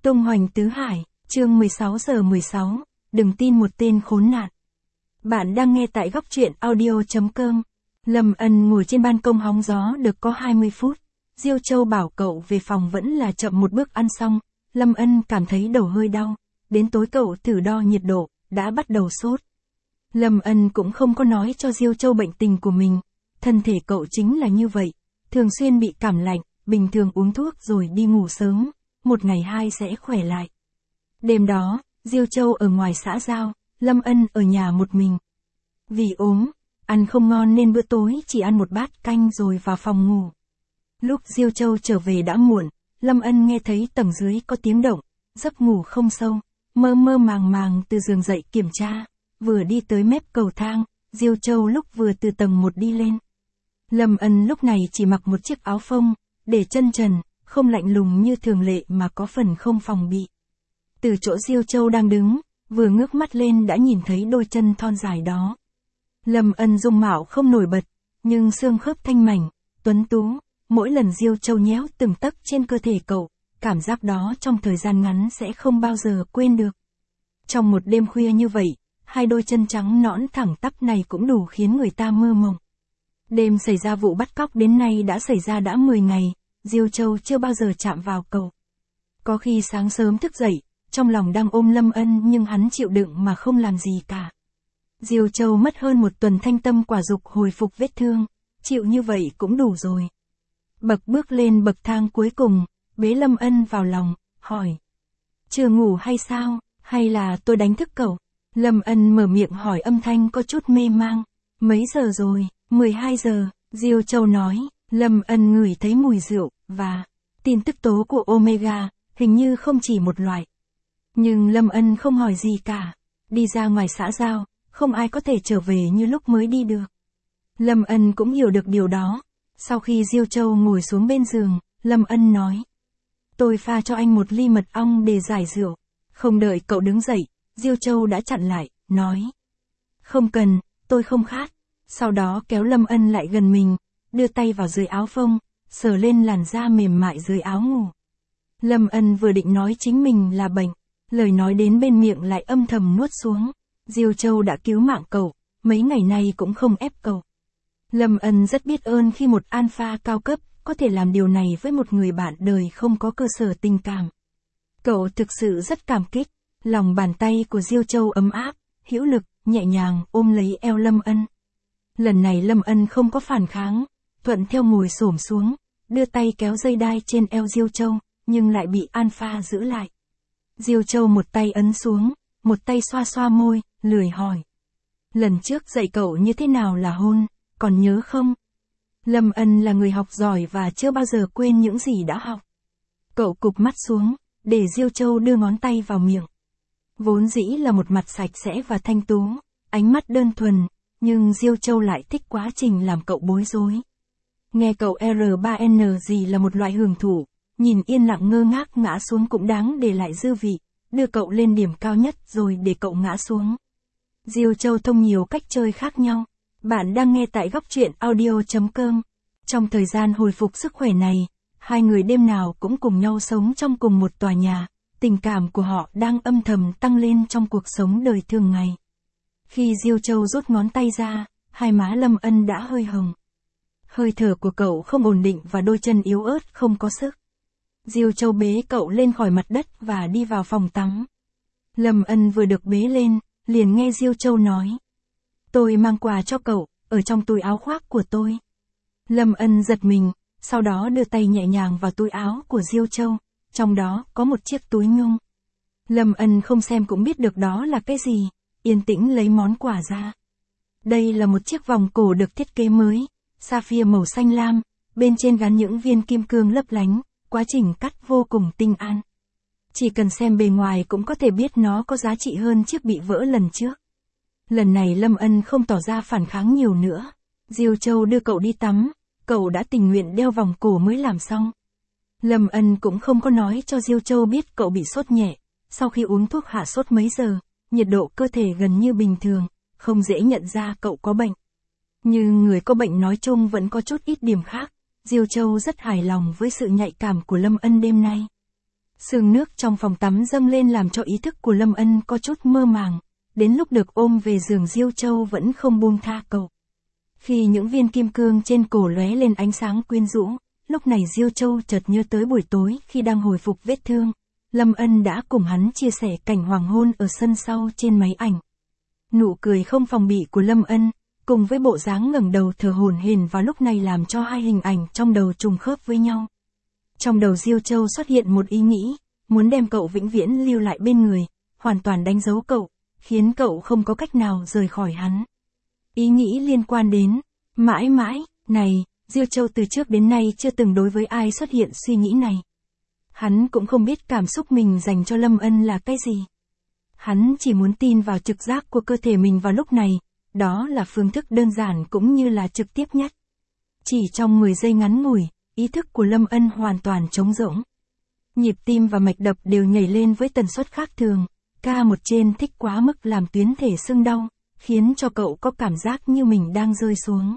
Tung hoành tứ hải, chương 16:16, đừng tin một tên khốn nạn. Bạn đang nghe tại góc truyện audio.com. Lâm Ân ngồi trên ban công hóng gió được có 20 phút. Diêu Châu bảo cậu về phòng vẫn là chậm một bước ăn xong. Lâm Ân cảm thấy đầu hơi đau. Đến tối cậu thử đo nhiệt độ, đã bắt đầu sốt. Lâm Ân cũng không có nói cho Diêu Châu bệnh tình của mình. Thân thể cậu chính là như vậy. Thường xuyên bị cảm lạnh, bình thường uống thuốc rồi đi ngủ sớm. Một ngày hai sẽ khỏe lại. Đêm đó, Diêu Châu ở ngoài xã giao, Lâm Ân ở nhà một mình. Vì ốm, ăn không ngon nên bữa tối chỉ ăn một bát canh rồi vào phòng ngủ. Lúc Diêu Châu trở về đã muộn, Lâm Ân nghe thấy tầng dưới có tiếng động, giấc ngủ không sâu, mơ mơ màng màng từ giường dậy kiểm tra, vừa đi tới mép cầu thang, Diêu Châu lúc vừa từ tầng 1 đi lên. Lâm Ân lúc này chỉ mặc một chiếc áo phông, để chân trần, không lạnh lùng như thường lệ mà có phần không phòng bị. Từ chỗ Diêu Châu đang đứng, vừa ngước mắt lên đã nhìn thấy đôi chân thon dài đó. Lâm Ân dung mạo không nổi bật, nhưng xương khớp thanh mảnh, tuấn tú, mỗi lần Diêu Châu nhéo từng tấc trên cơ thể cậu, cảm giác đó trong thời gian ngắn sẽ không bao giờ quên được. Trong một đêm khuya như vậy, hai đôi chân trắng nõn thẳng tắp này cũng đủ khiến người ta mơ mộng. Đêm xảy ra vụ bắt cóc đến nay đã xảy ra đã 10 ngày, Diêu Châu chưa bao giờ chạm vào cậu. Có khi sáng sớm thức dậy, trong lòng đang ôm Lâm Ân nhưng hắn chịu đựng mà không làm gì cả. Diêu Châu mất hơn một tuần thanh tâm quả dục hồi phục vết thương, chịu như vậy cũng đủ rồi. Bước lên bậc thang cuối cùng, bế Lâm Ân vào lòng, hỏi. Chưa ngủ hay sao, hay là tôi đánh thức cậu? Lâm Ân mở miệng hỏi âm thanh có chút mê mang. Mấy giờ rồi? 12 giờ, Diêu Châu nói. Lâm Ân ngửi thấy mùi rượu, và tin tức tố của Omega, hình như không chỉ một loại. Nhưng Lâm Ân không hỏi gì cả. Đi ra ngoài xã giao, không ai có thể trở về như lúc mới đi được. Lâm Ân cũng hiểu được điều đó. Sau khi Diêu Châu ngồi xuống bên giường, Lâm Ân nói. Tôi pha cho anh một ly mật ong để giải rượu. Không đợi cậu đứng dậy, Diêu Châu đã chặn lại, nói. Không cần, tôi không khát. Sau đó kéo Lâm Ân lại gần mình, đưa tay vào dưới áo phông, sờ lên làn da mềm mại dưới áo ngủ. Lâm Ân vừa định nói chính mình là bệnh, lời nói đến bên miệng lại âm thầm nuốt xuống. Diêu Châu đã cứu mạng cậu, mấy ngày nay cũng không ép cậu. Lâm Ân rất biết ơn khi một alpha cao cấp có thể làm điều này với một người bạn đời không có cơ sở tình cảm. Cậu thực sự rất cảm kích, lòng bàn tay của Diêu Châu ấm áp, hữu lực, nhẹ nhàng ôm lấy eo Lâm Ân. Lần này Lâm Ân không có phản kháng, thuận theo ngồi xổm xuống, đưa tay kéo dây đai trên eo Diêu Châu, nhưng lại bị alpha giữ lại. Diêu Châu một tay ấn xuống, một tay xoa xoa môi, lười hỏi. Lần trước dạy cậu như thế nào là hôn, còn nhớ không? Lâm Ân là người học giỏi và chưa bao giờ quên những gì đã học. Cậu cụp mắt xuống, để Diêu Châu đưa ngón tay vào miệng. Vốn dĩ là một mặt sạch sẽ và thanh tú, ánh mắt đơn thuần, nhưng Diêu Châu lại thích quá trình làm cậu bối rối. Nghe cậu R3N gì là một loại hưởng thụ, nhìn yên lặng ngơ ngác ngã xuống cũng đáng để lại dư vị, đưa cậu lên điểm cao nhất rồi để cậu ngã xuống. Diêu Châu thông nhiều cách chơi khác nhau. Bạn đang nghe tại góc truyện audio.com. Trong thời gian hồi phục sức khỏe này, hai người đêm nào cũng cùng nhau sống trong cùng một tòa nhà, tình cảm của họ đang âm thầm tăng lên trong cuộc sống đời thường ngày. Khi Diêu Châu rút ngón tay ra, hai má Lâm Ân đã hơi hồng. Hơi thở của cậu không ổn định và đôi chân yếu ớt không có sức. Diêu Châu bế cậu lên khỏi mặt đất và đi vào phòng tắm. Lâm Ân vừa được bế lên, liền nghe Diêu Châu nói. Tôi mang quà cho cậu, ở trong túi áo khoác của tôi. Lâm Ân giật mình, sau đó đưa tay nhẹ nhàng vào túi áo của Diêu Châu, trong đó có một chiếc túi nhung. Lâm Ân không xem cũng biết được đó là cái gì, yên tĩnh lấy món quà ra. Đây là một chiếc vòng cổ được thiết kế mới, sapphire màu xanh lam, bên trên gắn những viên kim cương lấp lánh, quá trình cắt vô cùng tinh an. Chỉ cần xem bề ngoài cũng có thể biết nó có giá trị hơn chiếc bị vỡ lần trước. Lần này Lâm Ân không tỏ ra phản kháng nhiều nữa. Diêu Châu đưa cậu đi tắm, cậu đã tình nguyện đeo vòng cổ mới làm xong. Lâm Ân cũng không có nói cho Diêu Châu biết cậu bị sốt nhẹ, sau khi uống thuốc hạ sốt mấy giờ, nhiệt độ cơ thể gần như bình thường, không dễ nhận ra cậu có bệnh. Nhưng người có bệnh nói chung vẫn có chút ít điểm khác. Diêu Châu rất hài lòng với sự nhạy cảm của Lâm Ân đêm nay. Sương nước trong phòng tắm dâng lên làm cho ý thức của Lâm Ân có chút mơ màng, đến lúc được ôm về giường Diêu Châu vẫn không buông tha cậu. Khi những viên kim cương trên cổ lóe lên ánh sáng quyến rũ, lúc này Diêu Châu chợt nhớ tới buổi tối khi đang hồi phục vết thương, Lâm Ân đã cùng hắn chia sẻ cảnh hoàng hôn ở sân sau trên máy ảnh. Nụ cười không phòng bị của Lâm Ân, cùng với bộ dáng ngẩng đầu thở hổn hển vào lúc này làm cho hai hình ảnh trong đầu trùng khớp với nhau. Trong đầu Diêu Châu xuất hiện một ý nghĩ, muốn đem cậu vĩnh viễn lưu lại bên người, hoàn toàn đánh dấu cậu, khiến cậu không có cách nào rời khỏi hắn. Ý nghĩ liên quan đến, mãi mãi, này, Diêu Châu từ trước đến nay chưa từng đối với ai xuất hiện suy nghĩ này. Hắn cũng không biết cảm xúc mình dành cho Lâm Ân là cái gì. Hắn chỉ muốn tin vào trực giác của cơ thể mình vào lúc này, đó là phương thức đơn giản cũng như là trực tiếp nhất. Chỉ trong 10 giây ngắn ngủi, ý thức của Lâm Ân hoàn toàn trống rỗng. Nhịp tim và mạch đập đều nhảy lên với tần suất khác thường, K1 trên thích quá mức làm tuyến thể sưng đau, khiến cho cậu có cảm giác như mình đang rơi xuống.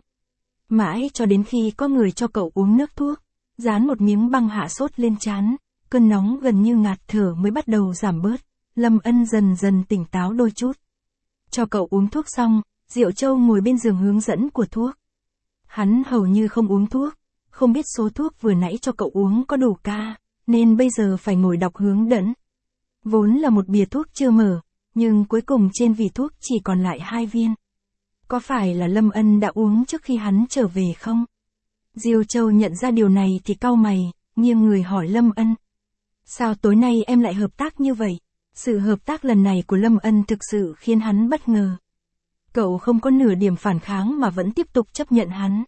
Mãi cho đến khi có người cho cậu uống nước thuốc, dán một miếng băng hạ sốt lên trán, cơn nóng gần như ngạt thở mới bắt đầu giảm bớt, Lâm Ân dần dần tỉnh táo đôi chút. Cho cậu uống thuốc xong, Diệu Châu ngồi bên giường hướng dẫn của thuốc. Hắn hầu như không uống thuốc, không biết số thuốc vừa nãy cho cậu uống có đủ ca, nên bây giờ phải ngồi đọc hướng dẫn. Vốn là một bìa thuốc chưa mở, nhưng cuối cùng trên vỉ thuốc chỉ còn lại 2 viên. Có phải là Lâm Ân đã uống trước khi hắn trở về không? Diêu Châu nhận ra điều này thì cau mày, nghiêng người hỏi Lâm Ân. Sao tối nay em lại hợp tác như vậy? Sự hợp tác lần này của Lâm Ân thực sự khiến hắn bất ngờ. Cậu không có nửa điểm phản kháng mà vẫn tiếp tục chấp nhận hắn.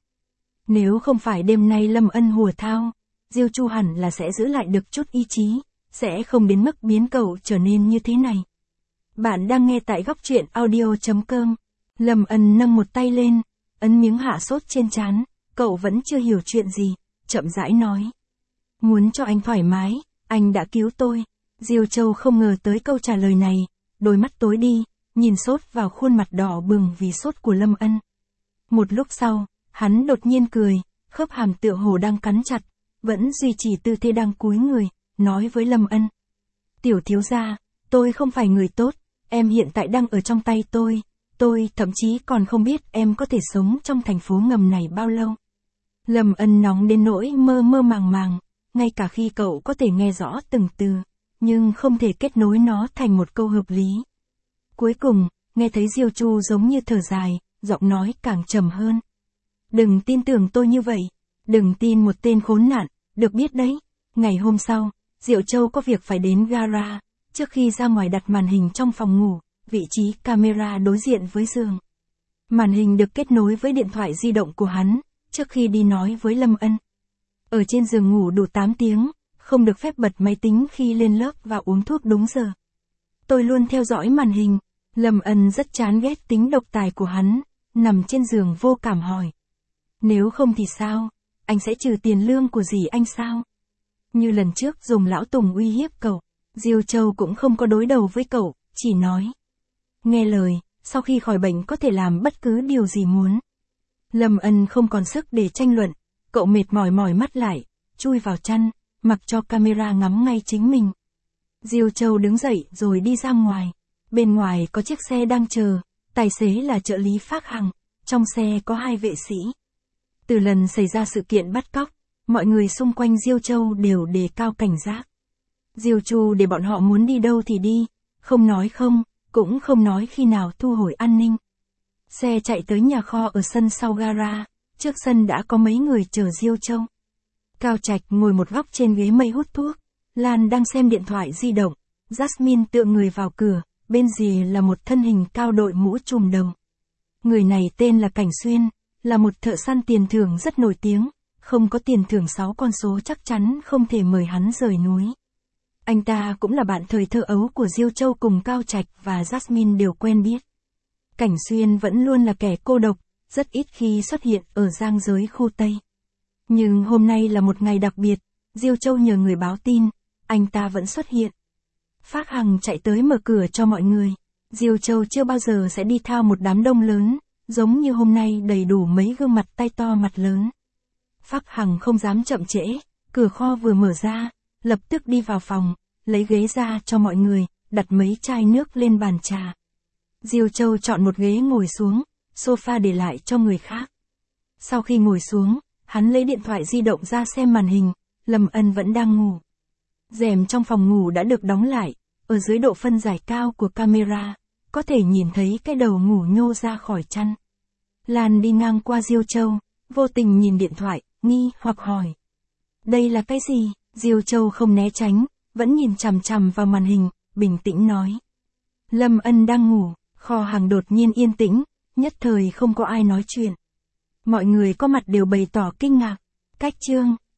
Nếu không phải đêm nay Lâm Ân hùa thao, Diêu Chu hẳn là sẽ giữ lại được chút ý chí, sẽ không đến mức biến cậu trở nên như thế này. Bạn đang nghe tại góc truyện audio.com. Lâm Ân nâng một tay lên, ấn miếng hạ sốt trên trán, cậu vẫn chưa hiểu chuyện gì, chậm rãi nói. Muốn cho anh thoải mái, anh đã cứu tôi. Diêu Châu không ngờ tới câu trả lời này, đôi mắt tối đi, nhìn sốt vào khuôn mặt đỏ bừng vì sốt của Lâm Ân. Một lúc sau, hắn đột nhiên cười, khớp hàm tựa hồ đang cắn chặt, vẫn duy trì tư thế đang cúi người, nói với Lâm Ân. Tiểu thiếu gia, tôi không phải người tốt, em hiện tại đang ở trong tay tôi thậm chí còn không biết em có thể sống trong thành phố ngầm này bao lâu. Lâm Ân nóng đến nỗi mơ mơ màng màng, ngay cả khi cậu có thể nghe rõ từng từ, nhưng không thể kết nối nó thành một câu hợp lý. Cuối cùng, nghe thấy Diêu Chu giống như thở dài, giọng nói càng trầm hơn. Đừng tin tưởng tôi như vậy, đừng tin một tên khốn nạn, được biết đấy. Ngày hôm sau, Diệu Châu có việc phải đến gara, trước khi ra ngoài đặt màn hình trong phòng ngủ, vị trí camera đối diện với giường. Màn hình được kết nối với điện thoại di động của hắn, trước khi đi nói với Lâm Ân. Ở trên giường ngủ đủ 8 tiếng, không được phép bật máy tính khi lên lớp và uống thuốc đúng giờ. Tôi luôn theo dõi màn hình. Lâm Ân rất chán ghét tính độc tài của hắn, nằm trên giường vô cảm hỏi. Nếu không thì sao? Anh sẽ trừ tiền lương của dì anh sao? Như lần trước dùng lão Tùng uy hiếp cậu, Diêu Châu cũng không có đối đầu với cậu, chỉ nói. Nghe lời, sau khi khỏi bệnh có thể làm bất cứ điều gì muốn. Lâm Ân không còn sức để tranh luận, cậu mệt mỏi mắt lại, chui vào chăn, mặc cho camera ngắm ngay chính mình. Diêu Châu đứng dậy rồi đi ra ngoài. Bên ngoài có chiếc xe đang chờ, tài xế là trợ lý Phác Hằng, trong xe có 2 vệ sĩ. Từ lần xảy ra sự kiện bắt cóc, mọi người xung quanh Diêu Châu đều đề cao cảnh giác. Diêu Chu để bọn họ muốn đi đâu thì đi, không nói không, cũng không nói khi nào thu hồi an ninh. Xe chạy tới nhà kho ở sân sau gara, trước sân đã có mấy người chờ Diêu Châu. Cao Trạch ngồi một góc trên ghế mây hút thuốc, Lan đang xem điện thoại di động, Jasmine tựa người vào cửa, bên dì là một thân hình cao đội mũ trùm đầu. Người này tên là Cảnh Xuyên, là một thợ săn tiền thưởng rất nổi tiếng, không có tiền thưởng 6 con số chắc chắn không thể mời hắn rời núi. Anh ta cũng là bạn thời thơ ấu của Diêu Châu cùng Cao Trạch và Jasmine đều quen biết. Cảnh Xuyên vẫn luôn là kẻ cô độc, rất ít khi xuất hiện ở giang giới khu Tây. Nhưng hôm nay là một ngày đặc biệt, Diêu Châu nhờ người báo tin, anh ta vẫn xuất hiện. Phác Hằng chạy tới mở cửa cho mọi người. Diêu Châu chưa bao giờ sẽ đi theo một đám đông lớn, giống như hôm nay đầy đủ mấy gương mặt tay to mặt lớn. Phác Hằng không dám chậm trễ, cửa kho vừa mở ra, lập tức đi vào phòng, lấy ghế ra cho mọi người, đặt mấy chai nước lên bàn trà. Diêu Châu chọn một ghế ngồi xuống, sofa để lại cho người khác. Sau khi ngồi xuống, hắn lấy điện thoại di động ra xem màn hình, Lâm Ân vẫn đang ngủ. Rèm trong phòng ngủ đã được đóng lại, ở dưới độ phân giải cao của camera, có thể nhìn thấy cái đầu ngủ nhô ra khỏi chăn. Lan đi ngang qua Diêu Châu, vô tình nhìn điện thoại, nghi hoặc hỏi. Đây là cái gì? Diêu Châu không né tránh, vẫn nhìn chằm chằm vào màn hình, bình tĩnh nói. Lâm Ân đang ngủ, kho hàng đột nhiên yên tĩnh, nhất thời không có ai nói chuyện. Mọi người có mặt đều bày tỏ kinh ngạc. Cách chương